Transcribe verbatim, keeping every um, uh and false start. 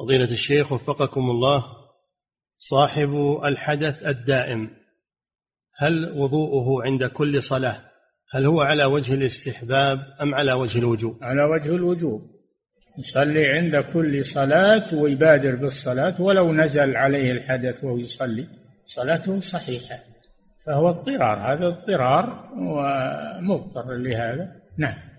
فضيلة الشيخ وفقكم الله، صاحب الحدث الدائم هل وضوءه عند كل صلاة هل هو على وجه الاستحباب أم على وجه الوجوب؟ على وجه الوجوب، يصلي عند كل صلاة ويبادر بالصلاة ولو نزل عليه الحدث وهو يصلي صلاته صحيحة، فهو اضطرار، هذا اضطرار ومضطر لهذا. نعم.